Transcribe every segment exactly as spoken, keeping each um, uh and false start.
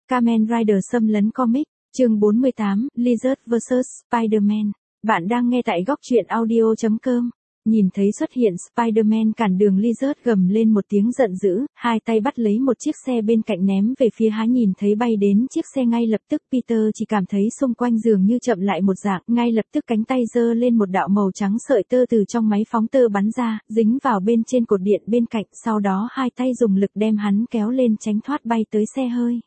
Kamen Rider xâm lấn comic, chương bốn mươi tám, Lizard versus. Spider-Man. Bạn đang nghe tại góc truyện audio chấm com. Nhìn thấy xuất hiện Spider-Man cản đường, Lizard gầm lên một tiếng giận dữ, hai tay bắt lấy một chiếc xe bên cạnh ném về phía hắn. Nhìn thấy bay đến chiếc xe, ngay lập tức Peter chỉ cảm thấy xung quanh dường như chậm lại một dạng, ngay lập tức cánh tay giơ lên, một đạo màu trắng sợi tơ từ trong máy phóng tơ bắn ra, dính vào bên trên cột điện bên cạnh, sau đó hai tay dùng lực đem hắn kéo lên tránh thoát bay tới xe hơi.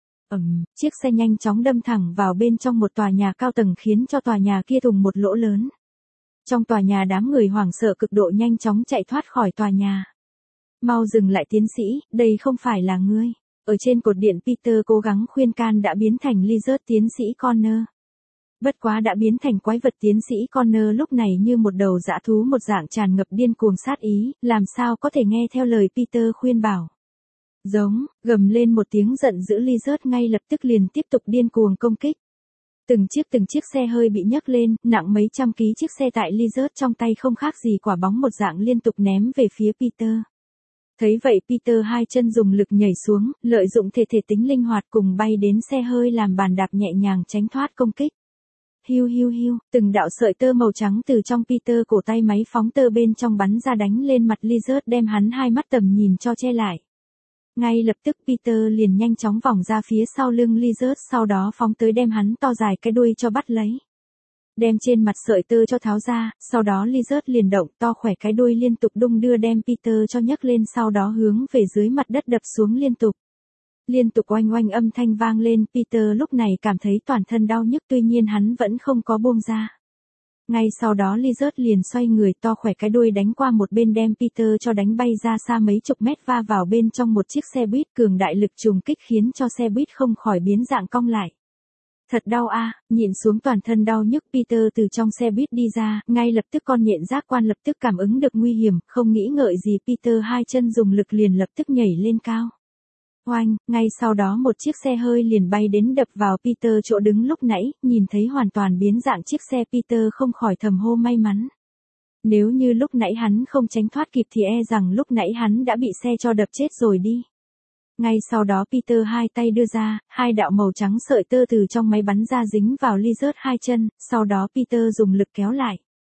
Ầm, chiếc xe nhanh chóng đâm thẳng vào bên trong một tòa nhà cao tầng, khiến cho tòa nhà kia thủng một lỗ lớn. Trong tòa nhà đám người hoảng sợ cực độ, nhanh chóng chạy thoát khỏi tòa nhà. Mau dừng lại tiến sĩ, đây không phải là ngươi. Ở trên cột điện, Peter cố gắng khuyên can, đã biến thành Lizard. Tiến sĩ Connor. Bất quá đã biến thành quái vật. Tiến sĩ Connor lúc này như một đầu dã thú một dạng, tràn ngập điên cuồng sát ý, làm sao có thể nghe theo lời Peter khuyên bảo. Giống, gầm lên một tiếng giận dữ, Lizard ngay lập tức liền tiếp tục điên cuồng công kích. Từng chiếc từng chiếc xe hơi bị nhấc lên, nặng mấy trăm ký chiếc xe tại Lizard trong tay không khác gì quả bóng một dạng, liên tục ném về phía Peter. Thấy vậy Peter hai chân dùng lực nhảy xuống, lợi dụng thể thể tính linh hoạt cùng bay đến xe hơi làm bàn đạp, nhẹ nhàng tránh thoát công kích. Hiu hiu hiu, từng đạo sợi tơ màu trắng từ trong Peter cổ tay máy phóng tơ bên trong bắn ra, đánh lên mặt Lizard, đem hắn hai mắt tầm nhìn cho che lại. Ngay lập tức Peter liền nhanh chóng vòng ra phía sau lưng Lizard, sau đó phóng tới đem hắn to dài cái đuôi cho bắt lấy. Đem trên mặt sợi tơ cho tháo ra, sau đó Lizard liền động to khỏe cái đuôi liên tục đung đưa, đem Peter cho nhấc lên, sau đó hướng về dưới mặt đất đập xuống liên tục. Liên tục oanh oanh âm thanh vang lên, Peter lúc này cảm thấy toàn thân đau nhức, tuy nhiên hắn vẫn không có buông ra. Ngay sau đó Lizard liền xoay người, to khỏe cái đuôi đánh qua một bên, đem Peter cho đánh bay ra xa mấy chục mét, va vào bên trong một chiếc xe buýt. Cường đại lực trùng kích khiến cho xe buýt không khỏi biến dạng cong lại. Thật đau a, à, nhìn xuống toàn thân đau nhức, Peter từ trong xe buýt đi ra, ngay lập tức con nhện giác quan lập tức cảm ứng được nguy hiểm, không nghĩ ngợi gì Peter hai chân dùng lực liền lập tức nhảy lên cao. Oanh, ngay sau đó một chiếc xe hơi liền bay đến đập vào Peter chỗ đứng lúc nãy, nhìn thấy hoàn toàn biến dạng chiếc xe, Peter không khỏi thầm hô may mắn. Nếu như lúc nãy hắn không tránh thoát kịp thì e rằng lúc nãy hắn đã bị xe cho đập chết rồi đi. Ngay sau đó Peter hai tay đưa ra, hai đạo màu trắng sợi tơ từ trong máy bắn ra, dính vào Lizard hai chân, sau đó Peter dùng lực kéo lại.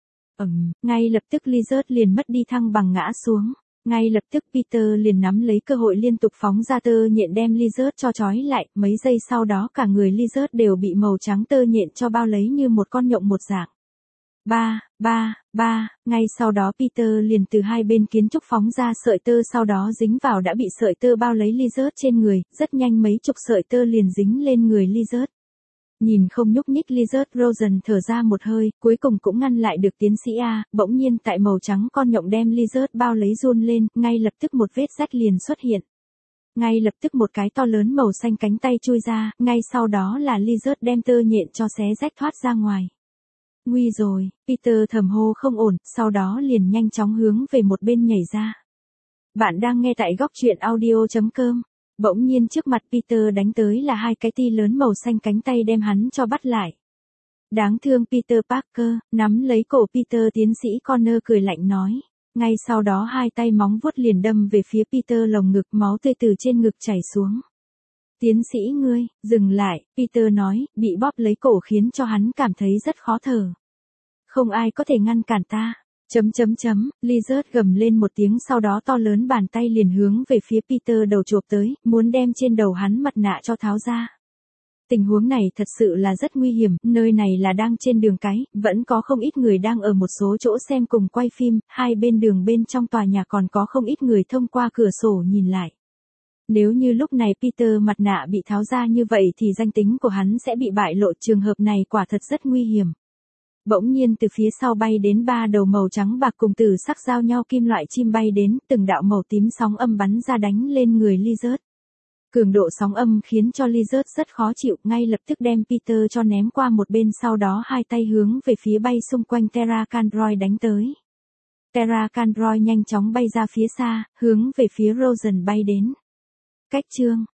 Ầm, ngay lập tức Lizard liền mất đi thăng bằng, ngã xuống. Ngay lập tức Peter liền nắm lấy cơ hội liên tục phóng ra tơ nhện, đem Lizard cho trói lại, mấy giây sau đó cả người Lizard đều bị màu trắng tơ nhện cho bao lấy như một con nhộng một dạng. Ba, ba, ba, ngay sau đó Peter liền từ hai bên kiến trúc phóng ra sợi tơ, sau đó dính vào đã bị sợi tơ bao lấy Lizard trên người, rất nhanh mấy chục sợi tơ liền dính lên người Lizard. Nhìn không nhúc nhích Lizard, Rosen thở ra một hơi, cuối cùng cũng ngăn lại được tiến sĩ A. Bỗng nhiên tại màu trắng con nhộng đem Lizard bao lấy run lên, ngay lập tức một vết rách liền xuất hiện. Ngay lập tức một cái to lớn màu xanh cánh tay chui ra, ngay sau đó là Lizard đem tơ nhện cho xé rách thoát ra ngoài. Nguy rồi, Peter thầm hô không ổn, sau đó liền nhanh chóng hướng về một bên nhảy ra. Bạn đang nghe tại góc truyện audio chấm com. Bỗng nhiên trước mặt Peter đánh tới là hai cái ti lớn màu xanh, cánh tay đem hắn cho bắt lại. Đáng thương Peter Parker, nắm lấy cổ Peter, tiến sĩ Connor cười lạnh nói. Ngay sau đó hai tay móng vuốt liền đâm về phía Peter lồng ngực, máu tươi từ trên ngực chảy xuống. Tiến sĩ ngươi, dừng lại, Peter nói, bị bóp lấy cổ khiến cho hắn cảm thấy rất khó thở. Không ai có thể ngăn cản ta. Chấm chấm chấm, Lizard gầm lên một tiếng, sau đó to lớn bàn tay liền hướng về phía Peter đầu chộp tới, muốn đem trên đầu hắn mặt nạ cho tháo ra. Tình huống này thật sự là rất nguy hiểm, nơi này là đang trên đường cái, vẫn có không ít người đang ở một số chỗ xem cùng quay phim, hai bên đường bên trong tòa nhà còn có không ít người thông qua cửa sổ nhìn lại. Nếu như lúc này Peter mặt nạ bị tháo ra như vậy thì danh tính của hắn sẽ bị bại lộ, trường hợp này quả thật rất nguy hiểm. Bỗng nhiên từ phía sau bay đến ba đầu màu trắng bạc cùng tử sắc giao nhau kim loại chim bay đến, từng đạo màu tím sóng âm bắn ra đánh lên người Lizard. Cường độ sóng âm khiến cho Lizard rất khó chịu, ngay lập tức đem Peter cho ném qua một bên, sau đó hai tay hướng về phía bay xung quanh Terra Candroid đánh tới. Terra Candroid nhanh chóng bay ra phía xa, hướng về phía Rosen bay đến. Cách chương,